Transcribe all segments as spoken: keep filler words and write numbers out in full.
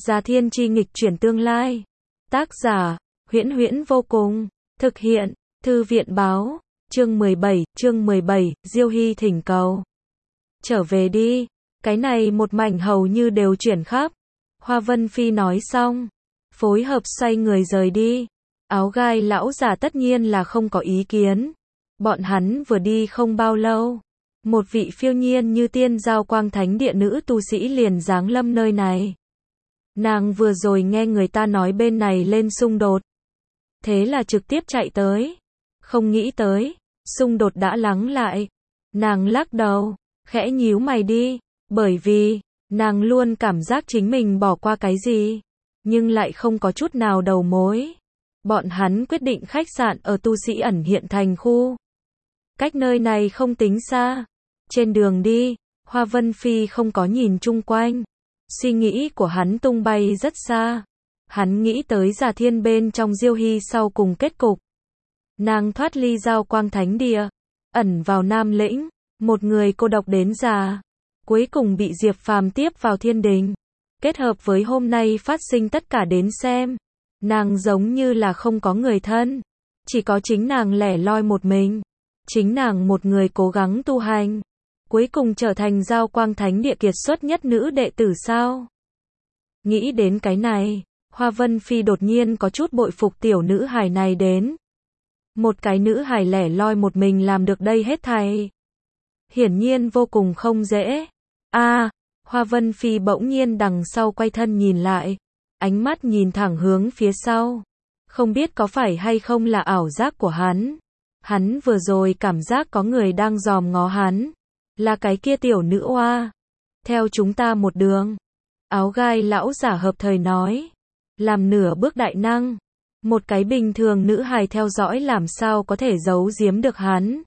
Già Thiên Chi nghịch chuyển tương lai. Tác giả, Huyễn Huyễn vô cùng. Thực hiện, Thư viện báo. Chương mười bảy, chương mười bảy, Diêu Hy thỉnh cầu. Trở về đi, cái này một mảnh hầu như đều chuyển khắp. Hoa Vân Phi nói xong, phối hợp xoay người rời đi. Áo gai lão già tất nhiên là không có ý kiến. Bọn hắn vừa đi không bao lâu, một vị phiêu nhiên như tiên giao quang thánh địa nữ tu sĩ liền giáng lâm nơi này. Nàng vừa rồi nghe người ta nói bên này lên xung đột, thế là trực tiếp chạy tới. Không nghĩ tới, xung đột đã lắng lại. Nàng lắc đầu, khẽ nhíu mày đi, bởi vì, nàng luôn cảm giác chính mình bỏ qua cái gì, nhưng lại không có chút nào đầu mối. Bọn hắn quyết định khách sạn ở tu sĩ ẩn hiện thành khu. Cách nơi này không tính xa. Trên đường đi, Hoa Vân Phi không có nhìn chung quanh. Suy nghĩ của hắn tung bay rất xa. Hắn nghĩ tới Già Thiên bên trong Diêu Hy sau cùng kết cục. Nàng thoát ly giao quang thánh địa, ẩn vào Nam Lĩnh, một người cô độc đến già. Cuối cùng bị Diệp Phàm tiếp vào thiên đình. Kết hợp với hôm nay phát sinh tất cả đến xem. Nàng giống như là không có người thân. Chỉ có chính nàng lẻ loi một mình. Chính nàng một người cố gắng tu hành. Cuối cùng trở thành giao quang thánh địa kiệt xuất nhất nữ đệ tử sao. Nghĩ đến cái này, Hoa Vân Phi đột nhiên có chút bội phục tiểu nữ hài này đến. Một cái nữ hài lẻ loi một mình làm được đây hết thảy. Hiển nhiên vô cùng không dễ. A, à, Hoa Vân Phi bỗng nhiên đằng sau quay thân nhìn lại. Ánh mắt nhìn thẳng hướng phía sau. Không biết có phải hay không là ảo giác của hắn. Hắn vừa rồi cảm giác có người đang dòm ngó hắn. Là cái kia tiểu nữ oa. Theo chúng ta một đường. Áo gai lão giả hợp thời nói. Làm nửa bước đại năng. Một cái bình thường nữ hài theo dõi làm sao có thể giấu giếm được hắn.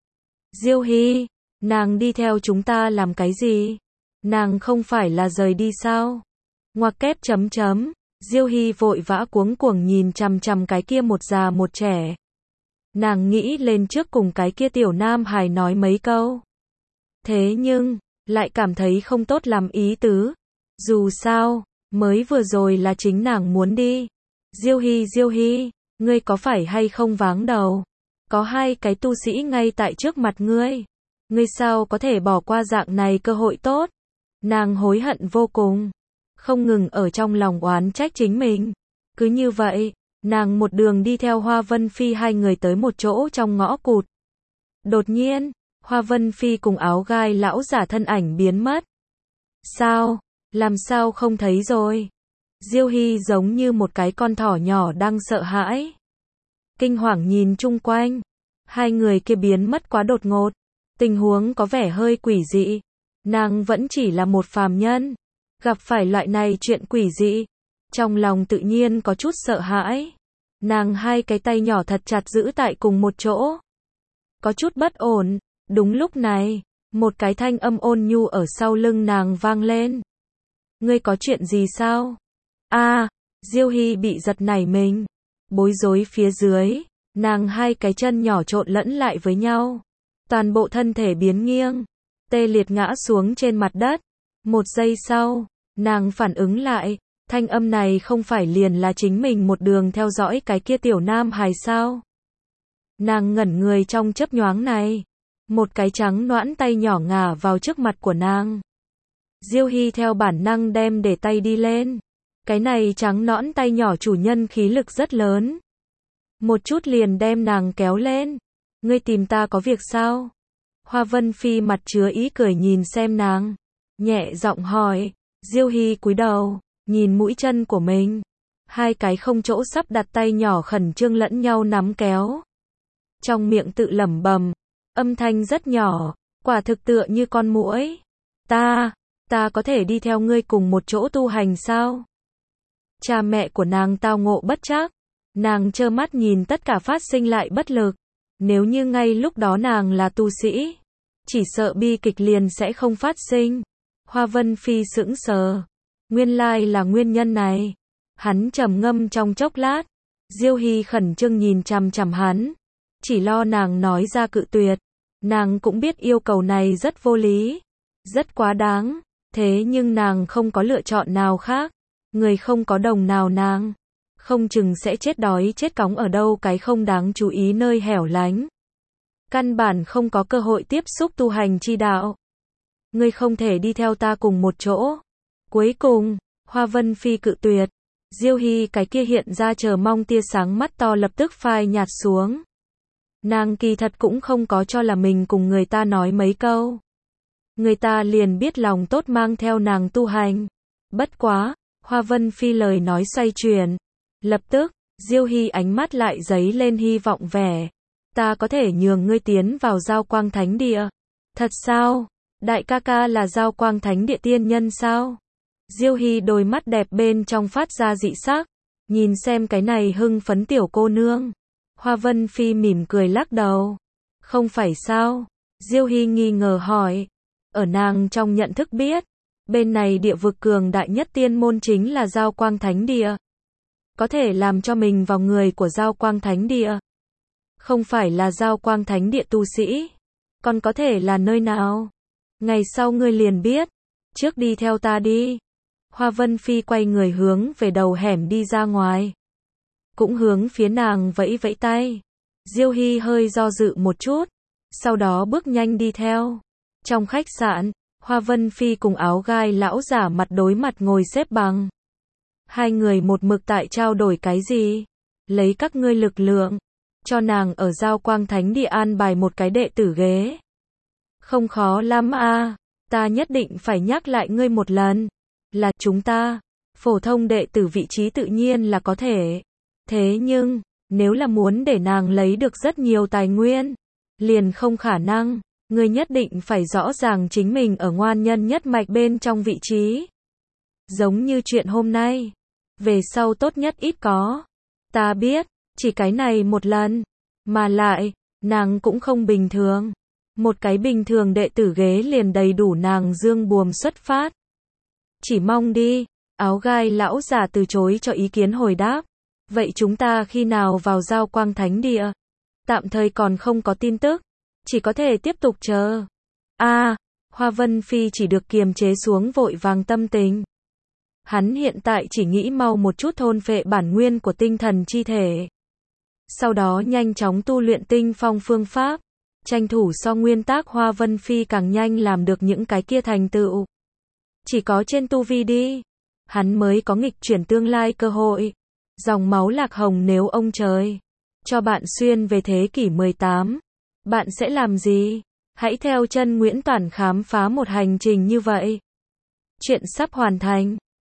Diêu Hy, nàng đi theo chúng ta làm cái gì? Nàng không phải là rời đi sao? Ngoặc kép chấm chấm. Diêu Hy vội vã cuống cuồng nhìn chằm chằm cái kia một già một trẻ. Nàng nghĩ lên trước cùng cái kia tiểu nam hài nói mấy câu. Thế nhưng, lại cảm thấy không tốt làm ý tứ. Dù sao, mới vừa rồi là chính nàng muốn đi. Diêu Hy, Diêu Hy, ngươi có phải hay không váng đầu? Có hai cái tu sĩ ngay tại trước mặt ngươi. Ngươi sao có thể bỏ qua dạng này cơ hội tốt? Nàng hối hận vô cùng. Không ngừng ở trong lòng oán trách chính mình. Cứ như vậy, nàng một đường đi theo Hoa Vân Phi hai người tới một chỗ trong ngõ cụt. Đột nhiên, Hoa Vân Phi cùng áo gai lão giả thân ảnh biến mất. Sao? Làm sao không thấy rồi? Diêu Hy giống như một cái con thỏ nhỏ đang sợ hãi. Kinh hoàng nhìn chung quanh. Hai người kia biến mất quá đột ngột. Tình huống có vẻ hơi quỷ dị. Nàng vẫn chỉ là một phàm nhân. Gặp phải loại này chuyện quỷ dị. Trong lòng tự nhiên có chút sợ hãi. Nàng hai cái tay nhỏ thật chặt giữ tại cùng một chỗ. Có chút bất ổn. Đúng lúc này, một cái thanh âm ôn nhu ở sau lưng nàng vang lên. Ngươi có chuyện gì sao? A, à, Diêu Hy bị giật nảy mình. Bối rối phía dưới, nàng hai cái chân nhỏ trộn lẫn lại với nhau. Toàn bộ thân thể biến nghiêng, tê liệt ngã xuống trên mặt đất. Một giây sau, nàng phản ứng lại, thanh âm này không phải liền là chính mình một đường theo dõi cái kia tiểu nam hài sao? Nàng ngẩn người trong chớp nhoáng này. Một cái trắng nõn tay nhỏ ngả vào trước mặt của nàng. Diêu Hy theo bản năng đem để tay đi lên. Cái này trắng nõn tay nhỏ chủ nhân khí lực rất lớn. Một chút liền đem nàng kéo lên. Ngươi tìm ta có việc sao? Hoa Vân Phi mặt chứa ý cười nhìn xem nàng. Nhẹ giọng hỏi. Diêu Hy cúi đầu, nhìn mũi chân của mình. Hai cái không chỗ sắp đặt tay nhỏ khẩn trương lẫn nhau nắm kéo. Trong miệng tự lẩm bẩm. Âm thanh rất nhỏ, quả thực tựa như con muỗi. Ta, ta có thể đi theo ngươi cùng một chỗ tu hành sao? Cha mẹ của nàng tao ngộ bất trắc. Nàng trơ mắt nhìn tất cả phát sinh lại bất lực. Nếu như ngay lúc đó nàng là tu sĩ, chỉ sợ bi kịch liền sẽ không phát sinh. Hoa Vân Phi sững sờ. Nguyên lai là nguyên nhân này. Hắn trầm ngâm trong chốc lát. Diêu Hy khẩn trương nhìn chằm chằm hắn. Chỉ lo nàng nói ra cự tuyệt. Nàng cũng biết yêu cầu này rất vô lý. Rất quá đáng. Thế nhưng nàng không có lựa chọn nào khác. Người không có đồng nào nàng, không chừng sẽ chết đói chết cóng ở đâu cái không đáng chú ý nơi hẻo lánh. Căn bản không có cơ hội tiếp xúc tu hành chi đạo. Ngươi không thể đi theo ta cùng một chỗ. Cuối cùng, Hoa Vân Phi cự tuyệt. Diêu Hy cái kia hiện ra chờ mong tia sáng mắt to lập tức phai nhạt xuống. Nàng kỳ thật cũng không có cho là mình cùng người ta nói mấy câu. Người ta liền biết lòng tốt mang theo nàng tu hành. Bất quá, Hoa Vân Phi lời nói xoay chuyển. Lập tức, Diêu Hy ánh mắt lại dấy lên hy vọng vẻ. Ta có thể nhường ngươi tiến vào Giao Quang Thánh Địa. Thật sao? Đại ca ca là Giao Quang Thánh Địa tiên nhân sao? Diêu Hy đôi mắt đẹp bên trong phát ra dị sắc. Nhìn xem cái này hưng phấn tiểu cô nương. Hoa Vân Phi mỉm cười lắc đầu. Không phải sao? Diêu Hy nghi ngờ hỏi. Ở nàng trong nhận thức biết. Bên này địa vực cường đại nhất tiên môn chính là Giao Quang Thánh Địa. Có thể làm cho mình vào người của Giao Quang Thánh Địa. Không phải là Giao Quang Thánh Địa tu sĩ. Còn có thể là nơi nào? Ngày sau ngươi liền biết. Trước đi theo ta đi. Hoa Vân Phi quay người hướng về đầu hẻm đi ra ngoài. Cũng hướng phía nàng vẫy vẫy tay. Diêu Hy hơi do dự một chút. Sau đó bước nhanh đi theo. Trong khách sạn, Hoa Vân Phi cùng áo gai lão giả mặt đối mặt ngồi xếp bằng. Hai người một mực tại trao đổi cái gì? Lấy các ngươi lực lượng. Cho nàng ở Giao Quang Thánh Địa an bài một cái đệ tử ghế. Không khó lắm a, ta nhất định phải nhắc lại ngươi một lần. Là chúng ta, phổ thông đệ tử vị trí tự nhiên là có thể. Thế nhưng, nếu là muốn để nàng lấy được rất nhiều tài nguyên, liền không khả năng. Ngươi nhất định phải rõ ràng chính mình ở ngoan nhân nhất mạch bên trong vị trí. Giống như chuyện hôm nay. Về sau tốt nhất ít có. Ta biết, chỉ cái này một lần. Mà lại, nàng cũng không bình thường. Một cái bình thường đệ tử ghế liền đầy đủ nàng dương buồm xuất phát. Chỉ mong đi. Áo gai lão giả từ chối cho ý kiến hồi đáp. Vậy chúng ta khi nào vào Giao Quang Thánh Địa? Tạm thời còn không có tin tức. Chỉ có thể tiếp tục chờ. A, à, Hoa Vân Phi chỉ được kiềm chế xuống vội vàng tâm tình. Hắn hiện tại chỉ nghĩ mau một chút thôn phệ bản nguyên của tinh thần chi thể. Sau đó nhanh chóng tu luyện tinh phong phương pháp. Tranh thủ so nguyên tác Hoa Vân Phi càng nhanh làm được những cái kia thành tựu. Chỉ có trên tu vi đi. Hắn mới có nghịch chuyển tương lai cơ hội. Dòng máu lạc hồng nếu ông trời cho bạn xuyên về thế kỷ mười tám. Bạn sẽ làm gì? Hãy theo chân Nguyễn Toản khám phá một hành trình như vậy. Chuyện sắp hoàn thành.